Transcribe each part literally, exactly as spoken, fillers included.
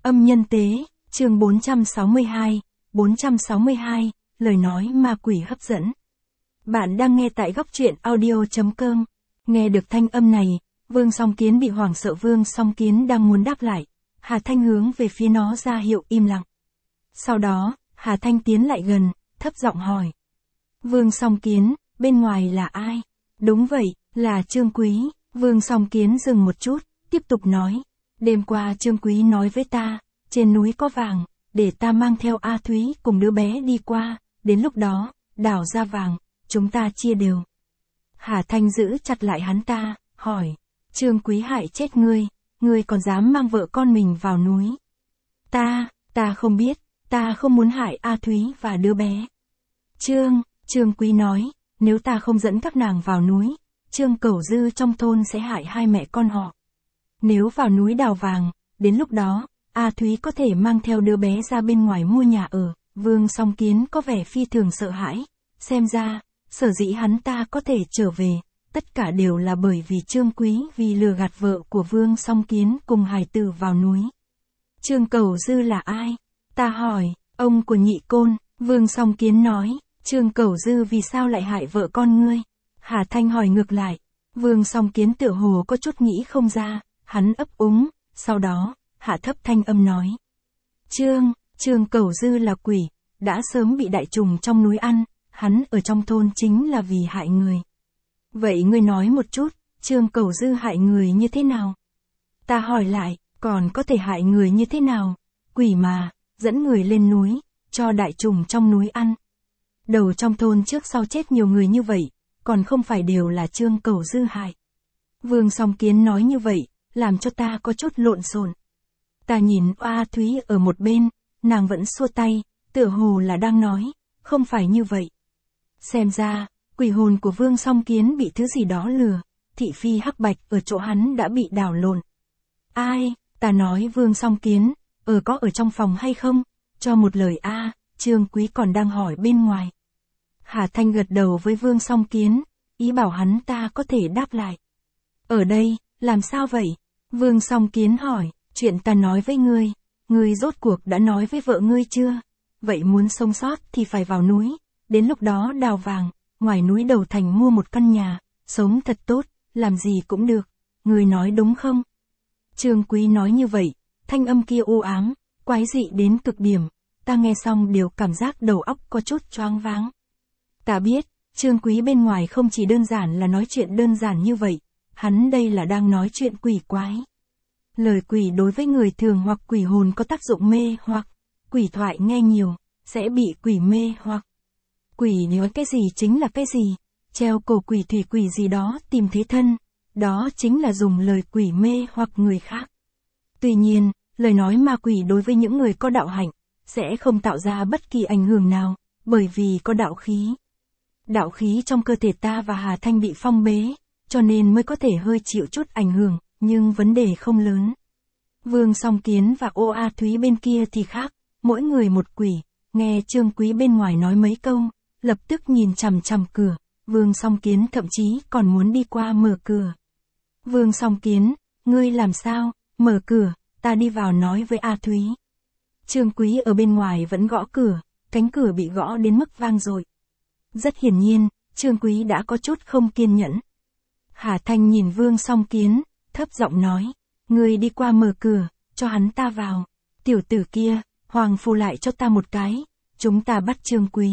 Âm nhân tế, chương bốn trăm sáu mươi hai, bốn trăm sáu mươi hai, lời nói ma quỷ hấp dẫn. Bạn đang nghe tại góc truyện audio.com. Nghe được thanh âm này, Vương Song Kiến bị hoảng sợ. Vương Song Kiến đang muốn đáp lại, Hà Thanh hướng về phía nó ra hiệu im lặng. Sau đó, Hà Thanh tiến lại gần, thấp giọng hỏi. Vương Song Kiến, bên ngoài là ai? Đúng vậy, là Trương Quý. Vương Song Kiến dừng một chút, tiếp tục nói. Đêm qua Trương Quý nói với ta, trên núi có vàng, để ta mang theo A Thúy cùng đứa bé đi qua, đến lúc đó, đào ra vàng, chúng ta chia đều. Hà Thanh giữ chặt lại hắn ta, hỏi. Trương Quý hại chết ngươi, ngươi còn dám mang vợ con mình vào núi. Ta, ta không biết, ta không muốn hại A Thúy và đứa bé. Trương, Trương Quý nói, nếu ta không dẫn các nàng vào núi, Trương Cẩu Dư trong thôn sẽ hại hai mẹ con họ. Nếu vào núi đào vàng, đến lúc đó, A Thúy có thể mang theo đứa bé ra bên ngoài mua nhà ở. Vương Song Kiến có vẻ phi thường sợ hãi. Xem ra, sở dĩ hắn ta có thể trở về, tất cả đều là bởi vì Trương Quý vì lừa gạt vợ của Vương Song Kiến cùng hài tử vào núi. Trương Cẩu Dư là ai? Ta hỏi. Ông của Nhị Côn. Vương Song Kiến nói. Trương Cẩu Dư vì sao lại hại vợ con ngươi? Hà Thanh hỏi ngược lại. Vương Song Kiến tựa hồ có chút nghĩ không ra. Hắn ấp úng, sau đó, hạ thấp thanh âm nói. Trương, Trương Cẩu Dư là quỷ, đã sớm bị đại trùng trong núi ăn, hắn ở trong thôn chính là vì hại người. Vậy ngươi nói một chút, Trương Cẩu Dư hại người như thế nào? Ta hỏi lại, còn có thể hại người như thế nào? Quỷ mà, dẫn người lên núi, cho đại trùng trong núi ăn. Đầu trong thôn trước sau chết nhiều người như vậy, còn không phải đều là Trương Cẩu Dư hại. Vương Song Kiến nói như vậy, làm cho ta có chút lộn xộn. Ta nhìn A Thúy ở một bên, nàng vẫn xua tay, tựa hồ là đang nói, không phải như vậy. Xem ra, quỷ hồn của Vương Song Kiến bị thứ gì đó lừa, thị phi hắc bạch ở chỗ hắn đã bị đảo lộn. Ai, ta nói Vương Song Kiến, ở có ở trong phòng hay không? Cho một lời a, Trương Quý còn đang hỏi bên ngoài. Hà Thanh gật đầu với Vương Song Kiến, ý bảo hắn ta có thể đáp lại. Ở đây, làm sao vậy? Vương Song Kiến hỏi, chuyện ta nói với ngươi, ngươi rốt cuộc đã nói với vợ ngươi chưa? Vậy muốn sống sót thì phải vào núi, đến lúc đó đào vàng, ngoài núi đầu thành mua một căn nhà, sống thật tốt, làm gì cũng được, ngươi nói đúng không? Trương Quý nói như vậy, thanh âm kia u ám, quái dị đến cực điểm, ta nghe xong đều cảm giác đầu óc có chút choáng váng. Ta biết, Trương Quý bên ngoài không chỉ đơn giản là nói chuyện đơn giản như vậy. Hắn đây là đang nói chuyện quỷ quái. Lời quỷ đối với người thường hoặc quỷ hồn có tác dụng mê hoặc, quỷ thoại nghe nhiều, sẽ bị quỷ mê hoặc. Quỷ nói cái gì chính là cái gì, treo cổ quỷ thủy quỷ gì đó tìm thế thân, đó chính là dùng lời quỷ mê hoặc người khác. Tuy nhiên, lời nói ma quỷ đối với những người có đạo hạnh, sẽ không tạo ra bất kỳ ảnh hưởng nào, bởi vì có đạo khí. Đạo khí trong cơ thể ta và Hà Thanh bị phong bế, cho nên mới có thể hơi chịu chút ảnh hưởng, nhưng vấn đề không lớn. Vương Song Kiến và Ô A Thúy bên kia thì khác, mỗi người một quỷ, nghe Trương Quý bên ngoài nói mấy câu, lập tức nhìn chằm chằm cửa, Vương Song Kiến thậm chí còn muốn đi qua mở cửa. Vương Song Kiến, ngươi làm sao, mở cửa, ta đi vào nói với A Thúy. Trương Quý ở bên ngoài vẫn gõ cửa, cánh cửa bị gõ đến mức vang dội. Rất hiển nhiên, Trương Quý đã có chút không kiên nhẫn. Hà Thanh nhìn Vương Song Kiến, thấp giọng nói, ngươi đi qua mở cửa, cho hắn ta vào. Tiểu tử kia, hoàng phù lại cho ta một cái, chúng ta bắt Trương Quý.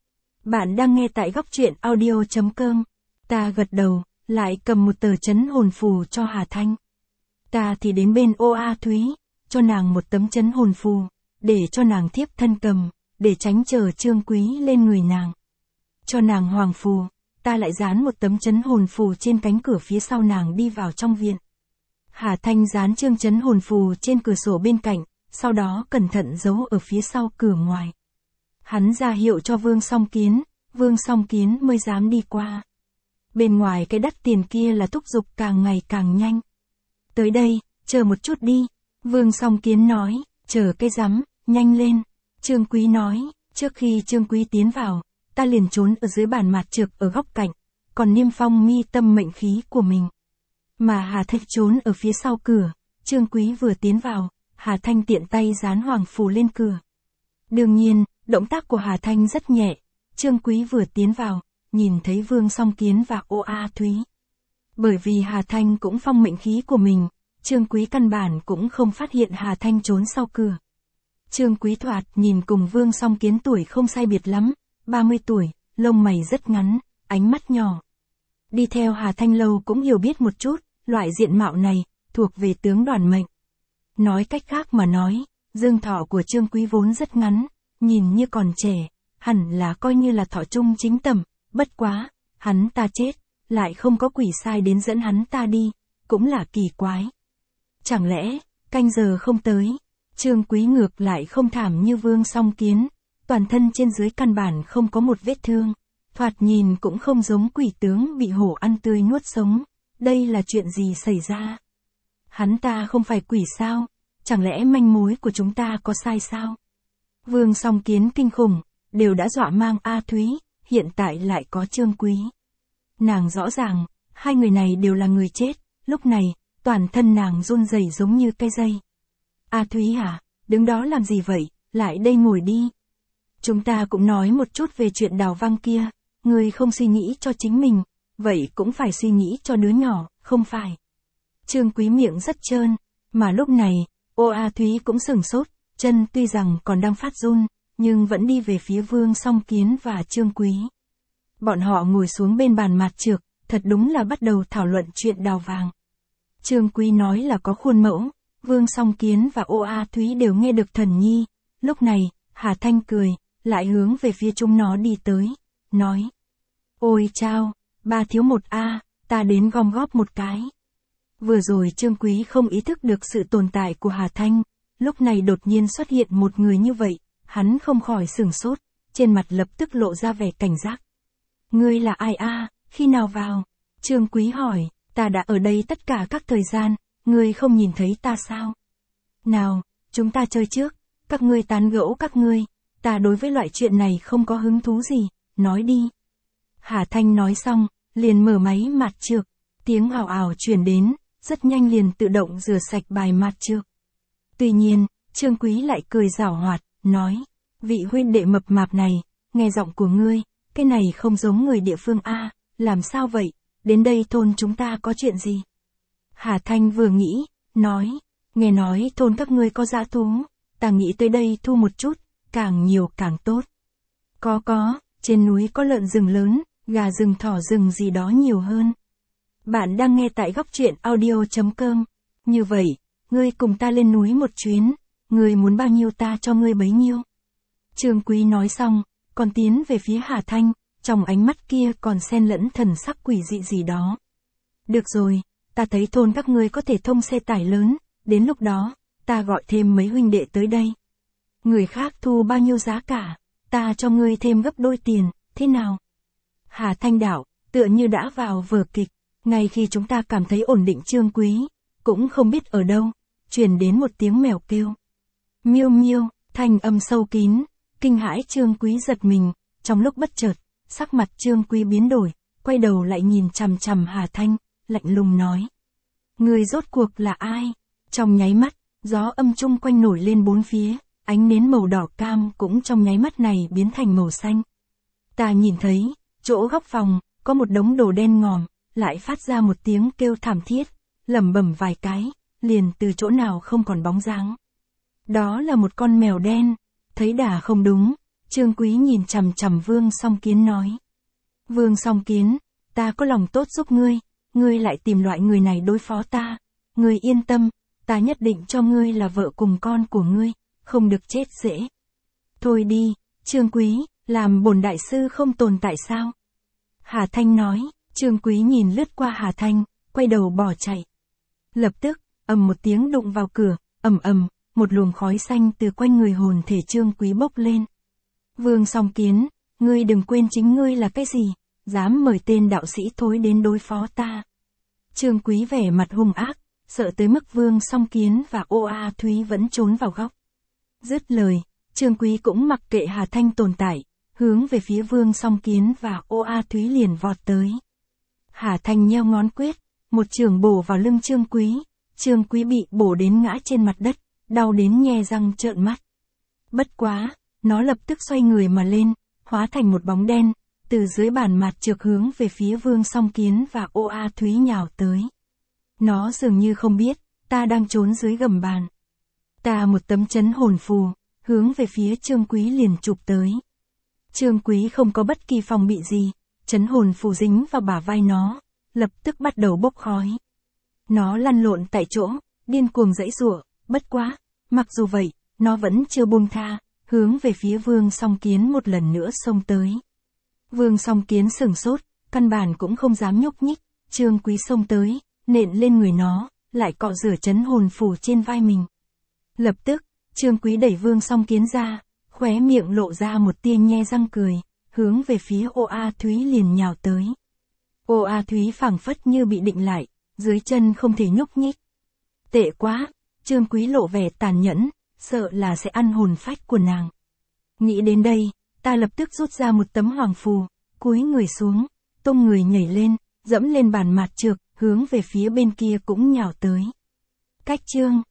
Bạn đang nghe tại góc truyện audio.com. Ta gật đầu, lại cầm một tờ chấn hồn phù cho Hà Thanh. Ta thì đến bên Ô A Thúy, cho nàng một tấm chấn hồn phù, để cho nàng thiếp thân cầm, để tránh chờ Trương Quý lên người nàng. Cho nàng hoàng phù. Ta lại dán một tấm chấn hồn phù trên cánh cửa phía sau nàng đi vào trong viện. Hà Thanh dán chương chấn hồn phù trên cửa sổ bên cạnh, sau đó cẩn thận giấu ở phía sau cửa ngoài. Hắn ra hiệu cho Vương Song Kiến, Vương Song Kiến mới dám đi qua. Bên ngoài cái đắt tiền kia là thúc giục càng ngày càng nhanh. Tới đây, chờ một chút đi, Vương Song Kiến nói, chờ cái rắm, nhanh lên. Trương Quý nói, trước khi Trương Quý tiến vào, ta liền trốn ở dưới bàn mạt trược ở góc cạnh, còn niêm phong mi tâm mệnh khí của mình. Mà Hà Thanh trốn ở phía sau cửa, Trương Quý vừa tiến vào, Hà Thanh tiện tay dán hoàng phù lên cửa. Đương nhiên, động tác của Hà Thanh rất nhẹ. Trương Quý vừa tiến vào, nhìn thấy Vương Song Kiến và Ô A Thúy. Bởi vì Hà Thanh cũng phong mệnh khí của mình, Trương Quý căn bản cũng không phát hiện Hà Thanh trốn sau cửa. Trương Quý thoạt nhìn cùng Vương Song Kiến tuổi không sai biệt lắm, ba mươi tuổi, lông mày rất ngắn, ánh mắt nhỏ. Đi theo Hà Thanh lâu cũng hiểu biết một chút, loại diện mạo này, thuộc về tướng đoàn mệnh. Nói cách khác mà nói, dương thọ của Trương Quý vốn rất ngắn, nhìn như còn trẻ, hẳn là coi như là thọ trung chính tầm, bất quá, hắn ta chết, lại không có quỷ sai đến dẫn hắn ta đi, cũng là kỳ quái. Chẳng lẽ, canh giờ không tới, Trương Quý ngược lại không thảm như Vương Song Kiến, toàn thân trên dưới căn bản không có một vết thương, thoạt nhìn cũng không giống quỷ tướng bị hổ ăn tươi nuốt sống, đây là chuyện gì xảy ra? Hắn ta không phải quỷ sao? Chẳng lẽ manh mối của chúng ta có sai sao? Vương Song Kiến kinh khủng, đều đã dọa mang A Thúy, hiện tại lại có Trương Quý. Nàng rõ ràng, hai người này đều là người chết, lúc này, toàn thân nàng run rẩy giống như cây dây. A Thúy hả, đứng đó làm gì vậy, lại đây ngồi đi. Chúng ta cũng nói một chút về chuyện đào văng kia, ngươi không suy nghĩ cho chính mình, vậy cũng phải suy nghĩ cho đứa nhỏ, không phải. Trương Quý miệng rất trơn, mà lúc này, Ô A Thúy cũng sửng sốt, chân tuy rằng còn đang phát run, nhưng vẫn đi về phía Vương Song Kiến và Trương Quý. Bọn họ ngồi xuống bên bàn mạt trược, thật đúng là bắt đầu thảo luận chuyện đào vàng. Trương Quý nói là có khuôn mẫu, Vương Song Kiến và Ô A Thúy đều nghe được thần nhi. Lúc này, Hà Thanh cười, lại hướng về phía chúng nó đi tới, nói. Ôi chao, ba thiếu một A, ta đến gom góp một cái. Vừa rồi Trương Quý không ý thức được sự tồn tại của Hà Thanh, lúc này đột nhiên xuất hiện một người như vậy, hắn không khỏi sửng sốt, trên mặt lập tức lộ ra vẻ cảnh giác. Ngươi là ai a, khi nào vào? Trương Quý hỏi, ta đã ở đây tất cả các thời gian, ngươi không nhìn thấy ta sao? Nào, chúng ta chơi trước, các ngươi tán gẫu các ngươi, ta đối với loại chuyện này không có hứng thú gì, nói đi. Hà Thanh nói xong, liền mở máy mạt trược, tiếng ào ào truyền đến, rất nhanh liền tự động rửa sạch bài mạt trược. Tuy nhiên, Trương Quý lại cười giảo hoạt, nói, vị huynh đệ mập mạp này, nghe giọng của ngươi, cái này không giống người địa phương a, làm sao vậy, đến đây thôn chúng ta có chuyện gì? Hà Thanh vừa nghĩ, nói, nghe nói thôn các ngươi có dã thú, ta nghĩ tới đây thu một chút, càng nhiều càng tốt. Có có, trên núi có lợn rừng lớn, gà rừng thỏ rừng gì đó nhiều hơn. Bạn đang nghe tại góc truyện audio chấm com. Như vậy, ngươi cùng ta lên núi một chuyến, ngươi muốn bao nhiêu ta cho ngươi bấy nhiêu. Trương Quý nói xong, còn tiến về phía Hà Thanh, trong ánh mắt kia còn xen lẫn thần sắc quỷ dị gì đó. Được rồi, ta thấy thôn các ngươi có thể thông xe tải lớn, đến lúc đó, ta gọi thêm mấy huynh đệ tới đây. Người khác thu bao nhiêu giá cả, ta cho ngươi thêm gấp đôi tiền, thế nào? Hà Thanh đạo, tựa như đã vào vở kịch, ngay khi chúng ta cảm thấy ổn định Trương Quý, cũng không biết ở đâu, truyền đến một tiếng mèo kêu. Miêu miêu, thanh âm sâu kín, kinh hãi Trương Quý giật mình, trong lúc bất chợt, sắc mặt Trương Quý biến đổi, quay đầu lại nhìn chằm chằm Hà Thanh, lạnh lùng nói. Người rốt cuộc là ai? Trong nháy mắt, gió âm chung quanh nổi lên bốn phía, ánh nến màu đỏ cam cũng trong nháy mắt này biến thành màu xanh. Ta nhìn thấy, chỗ góc phòng, có một đống đồ đen ngòm, lại phát ra một tiếng kêu thảm thiết, lẩm bẩm vài cái, liền từ chỗ nào không còn bóng dáng. Đó là một con mèo đen, thấy đà không đúng, Trương Quý nhìn chằm chằm Vương Song Kiến nói. Vương Song Kiến, ta có lòng tốt giúp ngươi, ngươi lại tìm loại người này đối phó ta, ngươi yên tâm, ta nhất định cho ngươi là vợ cùng con của ngươi, không được chết dễ. Thôi đi, Trương Quý, làm bổn đại sư không tồn tại sao? Hà Thanh nói, Trương Quý nhìn lướt qua Hà Thanh, quay đầu bỏ chạy. Lập tức, ầm một tiếng đụng vào cửa, ầm ầm, một luồng khói xanh từ quanh người hồn thể Trương Quý bốc lên. Vương Song Kiến, ngươi đừng quên chính ngươi là cái gì, dám mời tên đạo sĩ thối đến đối phó ta. Trương Quý vẻ mặt hung ác, sợ tới mức Vương Song Kiến và Ô A Thúy vẫn trốn vào góc. Dứt lời, Trương Quý cũng mặc kệ Hà Thanh tồn tại, hướng về phía Vương Song Kiến và Ô A Thúy liền vọt tới. Hà Thanh nheo ngón quyết, một chưởng bổ vào lưng Trương Quý, Trương Quý bị bổ đến ngã trên mặt đất, đau đến nhe răng trợn mắt. Bất quá, nó lập tức xoay người mà lên, hóa thành một bóng đen, từ dưới bàn mặt trượt hướng về phía Vương Song Kiến và Ô A Thúy nhào tới. Nó dường như không biết, ta đang trốn dưới gầm bàn. Ta một tấm chấn hồn phù, hướng về phía Trương Quý liền chụp tới. Trương Quý không có bất kỳ phòng bị gì, chấn hồn phù dính vào bả vai nó, lập tức bắt đầu bốc khói. Nó lăn lộn tại chỗ, điên cuồng giãy giụa, bất quá, mặc dù vậy, nó vẫn chưa buông tha, hướng về phía Vương Song Kiến một lần nữa xông tới. Vương Song Kiến sửng sốt, căn bản cũng không dám nhúc nhích, Trương Quý xông tới, nện lên người nó, lại cọ rửa chấn hồn phù trên vai mình. Lập tức, Trương Quý đẩy Vương Song Kiến ra, khóe miệng lộ ra một tia nhe răng cười, hướng về phía Ô A Thúy liền nhào tới. Ô A Thúy phảng phất như bị định lại, dưới chân không thể nhúc nhích. Tệ quá, Trương Quý lộ vẻ tàn nhẫn, sợ là sẽ ăn hồn phách của nàng. Nghĩ đến đây, ta lập tức rút ra một tấm hoàng phù, cúi người xuống, tung người nhảy lên, dẫm lên bàn mạt trược, hướng về phía bên kia cũng nhào tới. Cách chương